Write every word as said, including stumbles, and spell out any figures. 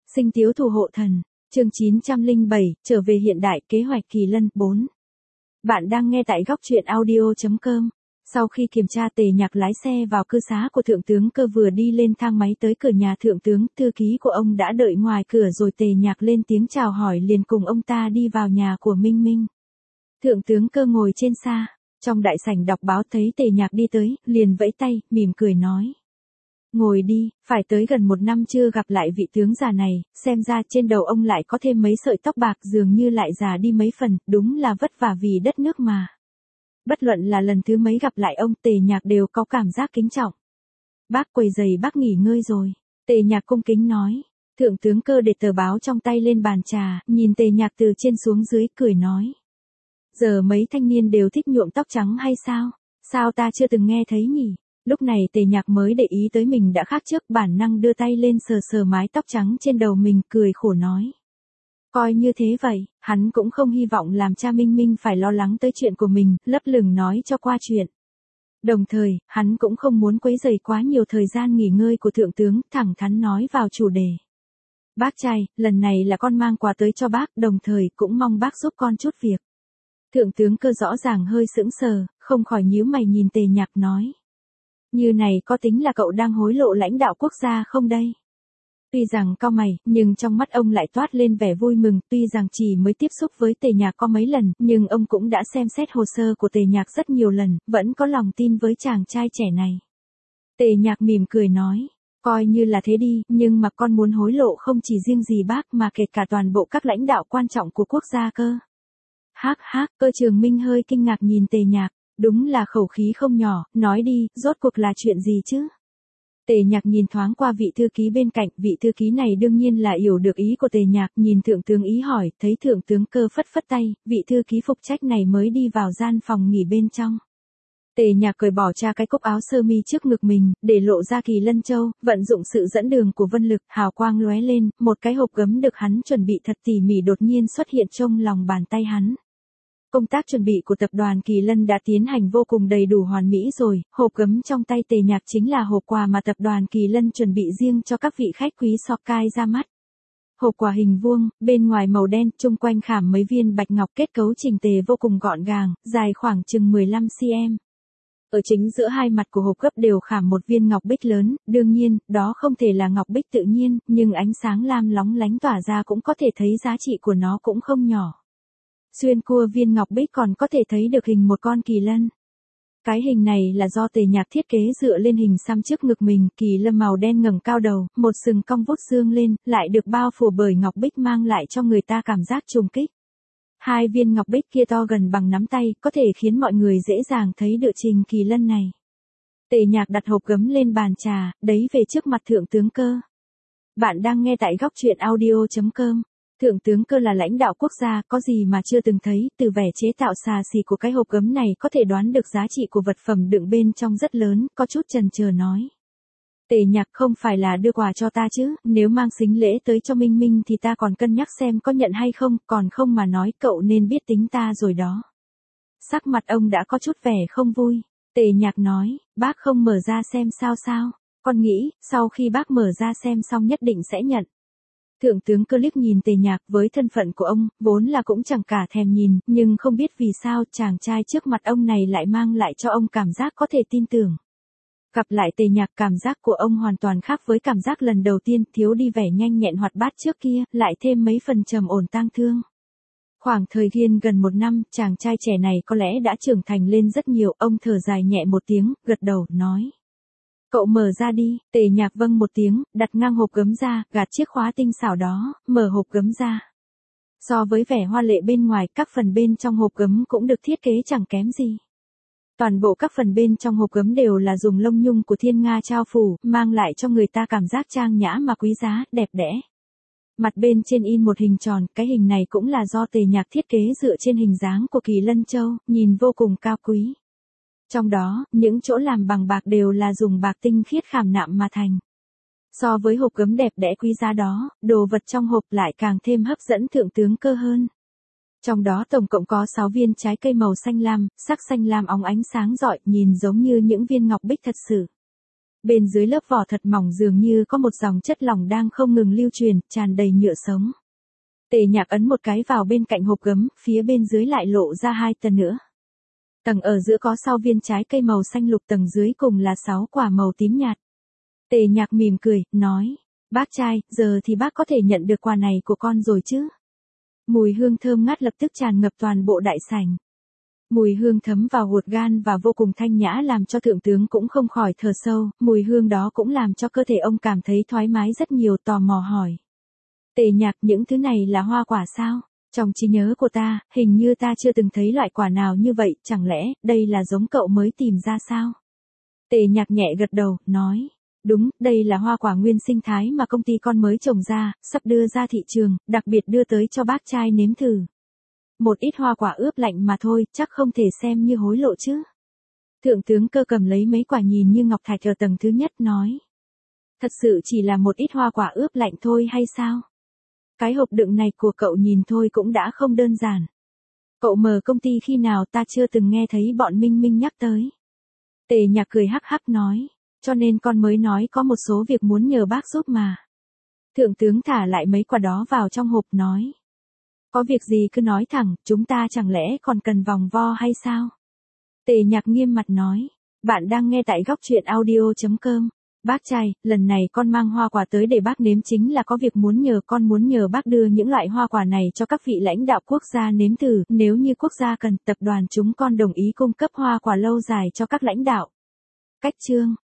Sinh tiếu thủ hộ thần, chương chín trăm lẻ bảy, trở về hiện đại, kế hoạch kỳ lân, bốn. Bạn đang nghe tại góc truyện audio chấm com. Sau khi kiểm tra Tề Nhạc lái xe vào cư xá của Thượng tướng Cơ vừa đi lên thang máy tới cửa nhà Thượng tướng, thư ký của ông đã đợi ngoài cửa rồi. Tề Nhạc lên tiếng chào hỏi liền cùng ông ta đi vào nhà của Minh Minh. Thượng tướng Cơ ngồi trên xa, trong đại sảnh đọc báo thấy Tề Nhạc đi tới, liền vẫy tay, mỉm cười nói. Ngồi đi, phải tới gần một năm chưa gặp lại vị tướng già này, xem ra trên đầu ông lại có thêm mấy sợi tóc bạc, dường như lại già đi mấy phần, đúng là vất vả vì đất nước mà. Bất luận là lần thứ mấy gặp lại ông, Tề Nhạc đều có cảm giác kính trọng. Bác quầy giày bác nghỉ ngơi rồi, Tề Nhạc cung kính nói. Thượng tướng Cơ để tờ báo trong tay lên bàn trà, nhìn Tề Nhạc từ trên xuống dưới, cười nói. Giờ mấy thanh niên đều thích nhuộm tóc trắng hay sao? Sao ta chưa từng nghe thấy nhỉ? Lúc này Tề Nhạc mới để ý tới mình đã khác trước, bản năng đưa tay lên sờ sờ mái tóc trắng trên đầu mình, cười khổ nói. Coi như thế vậy, hắn cũng không hy vọng làm cha Minh Minh phải lo lắng tới chuyện của mình, lấp lửng nói cho qua chuyện. Đồng thời, hắn cũng không muốn quấy rầy quá nhiều thời gian nghỉ ngơi của thượng tướng, thẳng thắn nói vào chủ đề. Bác trai, lần này là con mang quà tới cho bác, đồng thời cũng mong bác giúp con chút việc. Thượng tướng Cơ rõ ràng hơi sững sờ, không khỏi nhíu mày nhìn Tề Nhạc nói. Như này có tính là cậu đang hối lộ lãnh đạo quốc gia không đây? Tuy rằng cau mày, nhưng trong mắt ông lại toát lên vẻ vui mừng, tuy rằng chỉ mới tiếp xúc với Tề Nhạc có mấy lần, nhưng ông cũng đã xem xét hồ sơ của Tề Nhạc rất nhiều lần, vẫn có lòng tin với chàng trai trẻ này. Tề Nhạc mỉm cười nói, coi như là thế đi, nhưng mà con muốn hối lộ không chỉ riêng gì bác mà kể cả toàn bộ các lãnh đạo quan trọng của quốc gia cơ. Hác hác, Cơ Trường Minh hơi kinh ngạc nhìn Tề Nhạc. Đúng là khẩu khí không nhỏ, nói đi, rốt cuộc là chuyện gì chứ? Tề Nhạc nhìn thoáng qua vị thư ký bên cạnh, vị thư ký này đương nhiên là hiểu được ý của Tề Nhạc, nhìn thượng tướng ý hỏi, thấy thượng tướng Cơ phất phất tay, vị thư ký phục trách này mới đi vào gian phòng nghỉ bên trong. Tề Nhạc cởi bỏ tra cái cúc áo sơ mi trước ngực mình, để lộ ra kỳ lân châu, vận dụng sự dẫn đường của vân lực, hào quang lóe lên, một cái hộp gấm được hắn chuẩn bị thật tỉ mỉ đột nhiên xuất hiện trong lòng bàn tay hắn. Công tác chuẩn bị của tập đoàn Kỳ Lân đã tiến hành vô cùng đầy đủ hoàn mỹ rồi, hộp gấm trong tay Tề Nhạc chính là hộp quà mà tập đoàn Kỳ Lân chuẩn bị riêng cho các vị khách quý Sokai ra mắt. Hộp quà hình vuông, bên ngoài màu đen, chung quanh khảm mấy viên bạch ngọc kết cấu chỉnh tề vô cùng gọn gàng, dài khoảng chừng mười lăm xăng-ti-mét. Ở chính giữa hai mặt của hộp gấp đều khảm một viên ngọc bích lớn, đương nhiên, đó không thể là ngọc bích tự nhiên, nhưng ánh sáng lam lóng lánh tỏa ra cũng có thể thấy giá trị của nó cũng không nhỏ. Xuyên qua viên ngọc bích còn có thể thấy được hình một con kỳ lân. Cái hình này là do Tề Nhạc thiết kế dựa lên hình xăm trước ngực mình, kỳ lân màu đen ngẩng cao đầu, một sừng cong vút dương lên, lại được bao phủ bởi ngọc bích mang lại cho người ta cảm giác trùng kích. Hai viên ngọc bích kia to gần bằng nắm tay, có thể khiến mọi người dễ dàng thấy địa trình kỳ lân này. Tề Nhạc đặt hộp gấm lên bàn trà, đấy về trước mặt thượng tướng Cơ. Bạn đang nghe tại góc truyện audio chấm com. Thượng tướng Cơ là lãnh đạo quốc gia, có gì mà chưa từng thấy, từ vẻ chế tạo xà xì của cái hộp gấm này có thể đoán được giá trị của vật phẩm đựng bên trong rất lớn, có chút chần chờ nói. Tề Nhạc, không phải là đưa quà cho ta chứ, nếu mang sính lễ tới cho Minh Minh thì ta còn cân nhắc xem có nhận hay không, còn không mà nói cậu nên biết tính ta rồi đó. Sắc mặt ông đã có chút vẻ không vui. Tề Nhạc nói, bác không mở ra xem sao sao, con nghĩ, sau khi bác mở ra xem xong nhất định sẽ nhận. Thượng tướng Cơ liếc nhìn Tề Nhạc, với thân phận của ông, vốn là cũng chẳng cả thèm nhìn, nhưng không biết vì sao chàng trai trước mặt ông này lại mang lại cho ông cảm giác có thể tin tưởng. Gặp lại Tề Nhạc, cảm giác của ông hoàn toàn khác với cảm giác lần đầu tiên, thiếu đi vẻ nhanh nhẹn hoạt bát trước kia, lại thêm mấy phần trầm ổn tang thương. Khoảng thời gian gần một năm, chàng trai trẻ này có lẽ đã trưởng thành lên rất nhiều, ông thở dài nhẹ một tiếng, gật đầu, nói. Cậu mở ra đi. Tề Nhạc vâng một tiếng, đặt ngang hộp gấm ra, gạt chiếc khóa tinh xảo đó, mở hộp gấm ra. So với vẻ hoa lệ bên ngoài, các phần bên trong hộp gấm cũng được thiết kế chẳng kém gì. Toàn bộ các phần bên trong hộp gấm đều là dùng lông nhung của thiên nga trao phủ, mang lại cho người ta cảm giác trang nhã mà quý giá, đẹp đẽ. Mặt bên trên in một hình tròn, cái hình này cũng là do Tề Nhạc thiết kế dựa trên hình dáng của kỳ lân châu, nhìn vô cùng cao quý. Trong đó, những chỗ làm bằng bạc đều là dùng bạc tinh khiết khảm nạm mà thành. So với hộp gấm đẹp đẽ quý giá đó, đồ vật trong hộp lại càng thêm hấp dẫn thượng tướng Cơ hơn. Trong đó tổng cộng có sáu viên trái cây màu xanh lam, sắc xanh lam óng ánh sáng rọi, nhìn giống như những viên ngọc bích thật sự. Bên dưới lớp vỏ thật mỏng dường như có một dòng chất lỏng đang không ngừng lưu truyền, tràn đầy nhựa sống. Tề Nhạc ấn một cái vào bên cạnh hộp gấm, phía bên dưới lại lộ ra hai tầng nữa. Tầng ở giữa có sáu viên trái cây màu xanh lục, tầng dưới cùng là sáu quả màu tím nhạt. Tề Nhạc mỉm cười, nói, bác trai, giờ thì bác có thể nhận được quà này của con rồi chứ? Mùi hương thơm ngát lập tức tràn ngập toàn bộ đại sảnh. Mùi hương thấm vào ruột gan và vô cùng thanh nhã làm cho thượng tướng cũng không khỏi thở sâu, mùi hương đó cũng làm cho cơ thể ông cảm thấy thoải mái rất nhiều, tò mò hỏi. Tề Nhạc, những thứ này là hoa quả sao? Trong trí nhớ của ta, hình như ta chưa từng thấy loại quả nào như vậy, chẳng lẽ, đây là giống cậu mới tìm ra sao? Tề Nhạc nhẹ gật đầu, nói. Đúng, đây là hoa quả nguyên sinh thái mà công ty con mới trồng ra, sắp đưa ra thị trường, đặc biệt đưa tới cho bác trai nếm thử. Một ít hoa quả ướp lạnh mà thôi, chắc không thể xem như hối lộ chứ. Thượng tướng Cơ cầm lấy mấy quả nhìn như ngọc thạch ở tầng thứ nhất, nói. Thật sự chỉ là một ít hoa quả ướp lạnh thôi hay sao? Cái hộp đựng này của cậu nhìn thôi cũng đã không đơn giản. Cậu mở công ty khi nào, ta chưa từng nghe thấy bọn Minh Minh nhắc tới. Tề Nhạc cười hắc hắc nói. Cho nên con mới nói có một số việc muốn nhờ bác giúp mà. Thượng tướng thả lại mấy quả đó vào trong hộp, nói. Có việc gì cứ nói thẳng, chúng ta chẳng lẽ còn cần vòng vo hay sao? Tề Nhạc nghiêm mặt nói. Bạn đang nghe tại góc truyện audio chấm com. Bác trai, lần này con mang hoa quả tới để bác nếm chính là có việc muốn nhờ, con muốn nhờ bác đưa những loại hoa quả này cho các vị lãnh đạo quốc gia nếm thử, nếu như quốc gia cần, tập đoàn chúng con đồng ý cung cấp hoa quả lâu dài cho các lãnh đạo. Cách chương